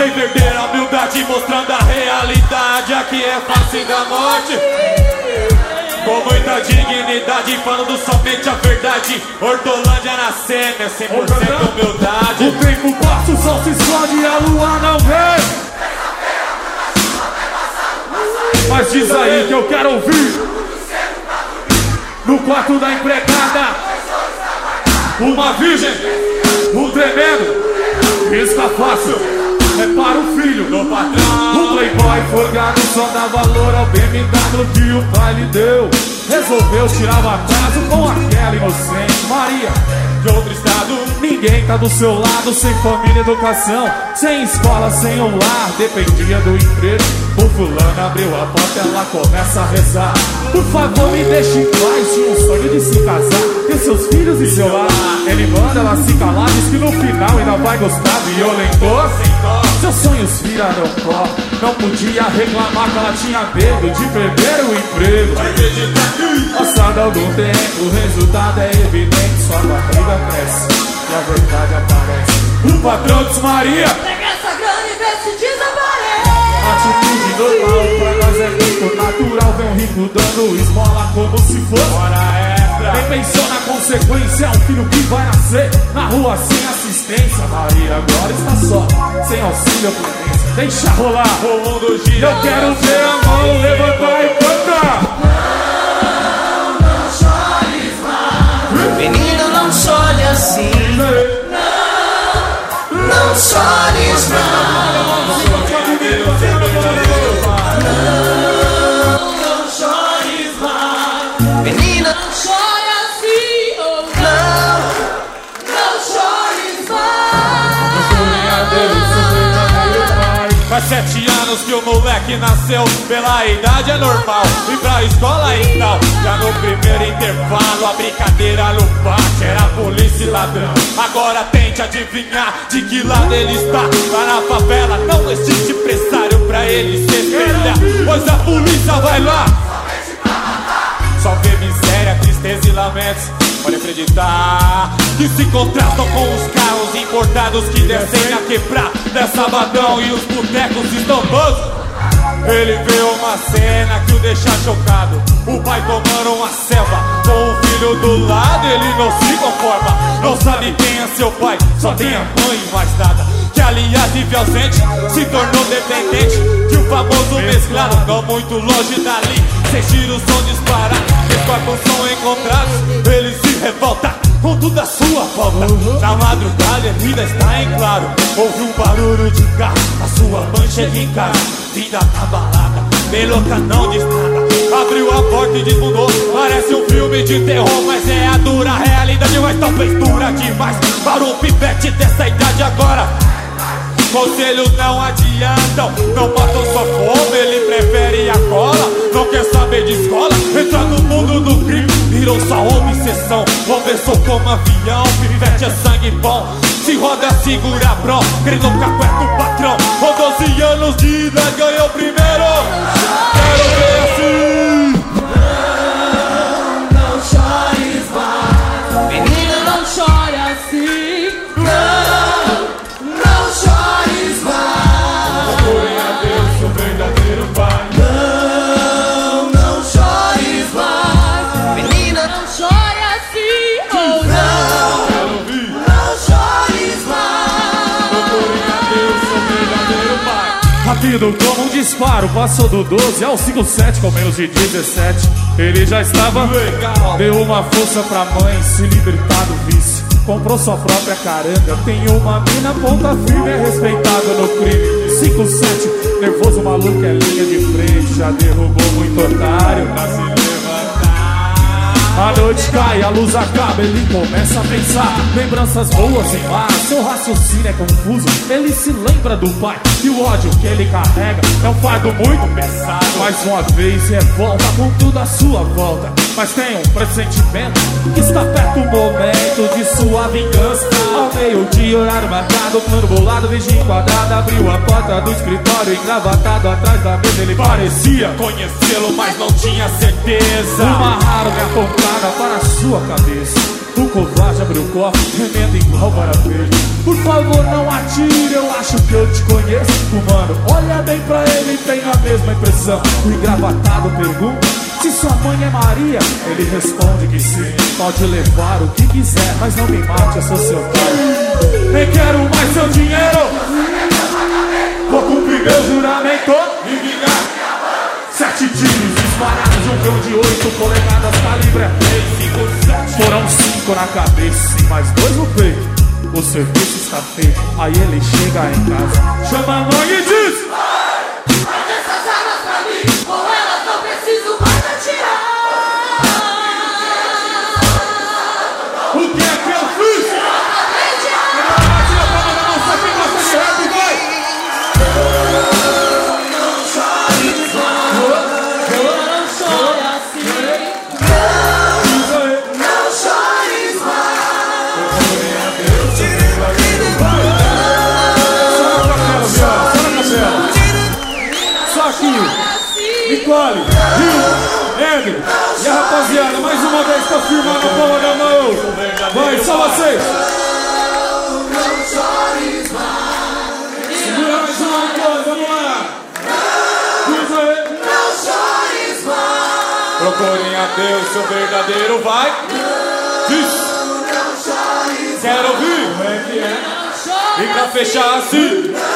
Sem perder a humildade, mostrando a realidade. Aqui é face da morte, com muita dignidade, falando somente a verdade. Hortolândia na cena, é 100% humildade. O tempo passa, o sol se esconde e a lua não vem. Mas diz aí que eu quero ouvir. No quarto da empregada, uma virgem, um tremendo. Risca fácil, é para o filho do patrão. O playboy forgado só dá valor ao BMW que o pai lhe deu. Resolveu tirar o atraso com aquela inocente Maria de outro estado. Ninguém tá do seu lado, sem família e educação, sem escola, sem um lar, dependia do emprego. O fulano abriu a porta, ela começa a rezar: por favor me deixe em paz, tinha um sonho de se casar, ter seus filhos e seu lar. Ele manda ela se calar, diz que no final ainda vai gostar. Violentou, seus sonhos viraram pó. Não podia reclamar que ela tinha medo de perder o emprego. Passado algum tempo, o resultado é evidente, sua barriga cresce e a verdade aparece. O patrão diz: Maria, pega essa grana e vê se desaparece. Atitude normal, pra nós é muito natural. Vem um rico dando esmola como se fosse hora extra. Nem pensou na consequência, é um filho que vai nascer na rua sem assistência. Maria agora está só, sem auxílio ou clemência. Deixa rolar, o mundo gira. Eu quero ver a mão levantar e cantar. Não chores mais. Menina, não chore assim. Não chores mais. Não chores mais. Menina, Não chore assim, oh não. Não chores mais. Faz 7 anos que o moleque nasceu, pela idade é normal, ir pra escola e tal. Já no primeiro intervalo, a brincadeira no pátio era polícia e ladrão. Agora tente adivinhar de que lado ele está. Lá na favela não existe pressário pra ele se espelhar, pois a polícia vai lá só vê miséria, tristeza e lamentos. Pode acreditar que se contrastam com os carros importados que descem a quebrar dessa sabadão e os botecos estão todos. Ele vê uma cena que o deixa chocado: o pai tomando uma selva com o filho do lado. Ele não se conforma, não sabe quem é seu pai, só tem a mãe e mais nada. Que aliás vive ausente, se tornou dependente de um famoso mesclado. Não muito longe dali, 6 tiros são disparados, 3 corpos são encontrados. Ele se revolta com tudo à sua volta. Na madrugada ele ainda está em claro, ouve um barulho de carro, a sua mãe chega em casa, vinda da balada, bem louca, não diz nada. Abriu a porta e desmudou, parece um filme de terror, mas é a dura realidade, mas talvez dura demais para um pivete dessa idade agora. Conselhos não adiantam, não matam sua fome, ele prefere a cola. Não quer saber de escola, entra no mundo do crime, virou sua obsessão. Conversou como avião, pivete é sangue bom. Se roda, segura a bron, querendo ficar perto do patrão. Com 12 anos de idade ganhou primeiro. Quero ver assim. Não chores mais. Menina, não chore assim. Não chores mais. Porém a Deus, o verdadeiro pai. Não chores mais. menina, Não chore assim, oh não. Não chores mais. Porém a Deus, o verdadeiro pai. Rápido como um disparo, passou do 12 ao 5-7 com menos de 17. Ele já estava legal, deu uma força pra mãe se libertar do vício. Comprou sua própria caranga, tem uma mina ponta firme, é respeitado no crime. 5-7, nervoso maluco é linha de frente, já derrubou muito otário pra se levantar. A noite cai, a luz acaba, ele começa a pensar lembranças boas e más, seu raciocínio é confuso. Ele se lembra do pai e o ódio que ele carrega é um fardo muito pesado. Mais uma vez revolta com tudo à sua volta, mas tem um pressentimento que está perto o momento de sua vingança. Ao meio-dia, horário marcado, plano bolado, vigia enquadrada, abriu a porta do escritório, engravatado atrás da mesa. Ele parecia Conhecê-lo, mas não tinha certeza. uma arma apontada para a sua cabeça. O covarde abriu o cofre, remendo igual para verde. Por favor, não atire, eu acho que eu te conheço. O mano olha bem pra ele e tem a mesma impressão. O engravatado pergunta se sua mãe é Maria. Ele responde que sim, pode levar o que quiser, mas não me mate, eu sou seu pai. Nem quero mais seu dinheiro, vou cumprir meu juramento e vingar 7 tiros disparados, um cão de 8 polegadas calibre 357. Foram 5 na cabeça e mais 2 no peito. O serviço está feito, aí ele chega em casa, chama a mãe e diz: Mas essas armas pra mim, com elas não preciso mais atirar. O que é que eu fiz? Tira a palma da mão, só quem gosta de rap, vai! Não chore assim. Não chores Só aqui, Nicole, Rio, Andrew e a rapaziada, mais uma vez pra firmar na palma da mão. Vai, só vocês. Segura mais uma, Nicole, vamos lá. Diz aí. Procurem a Deus, seu verdadeiro vai. Diz. Quero ouvir. E pra fechar assim.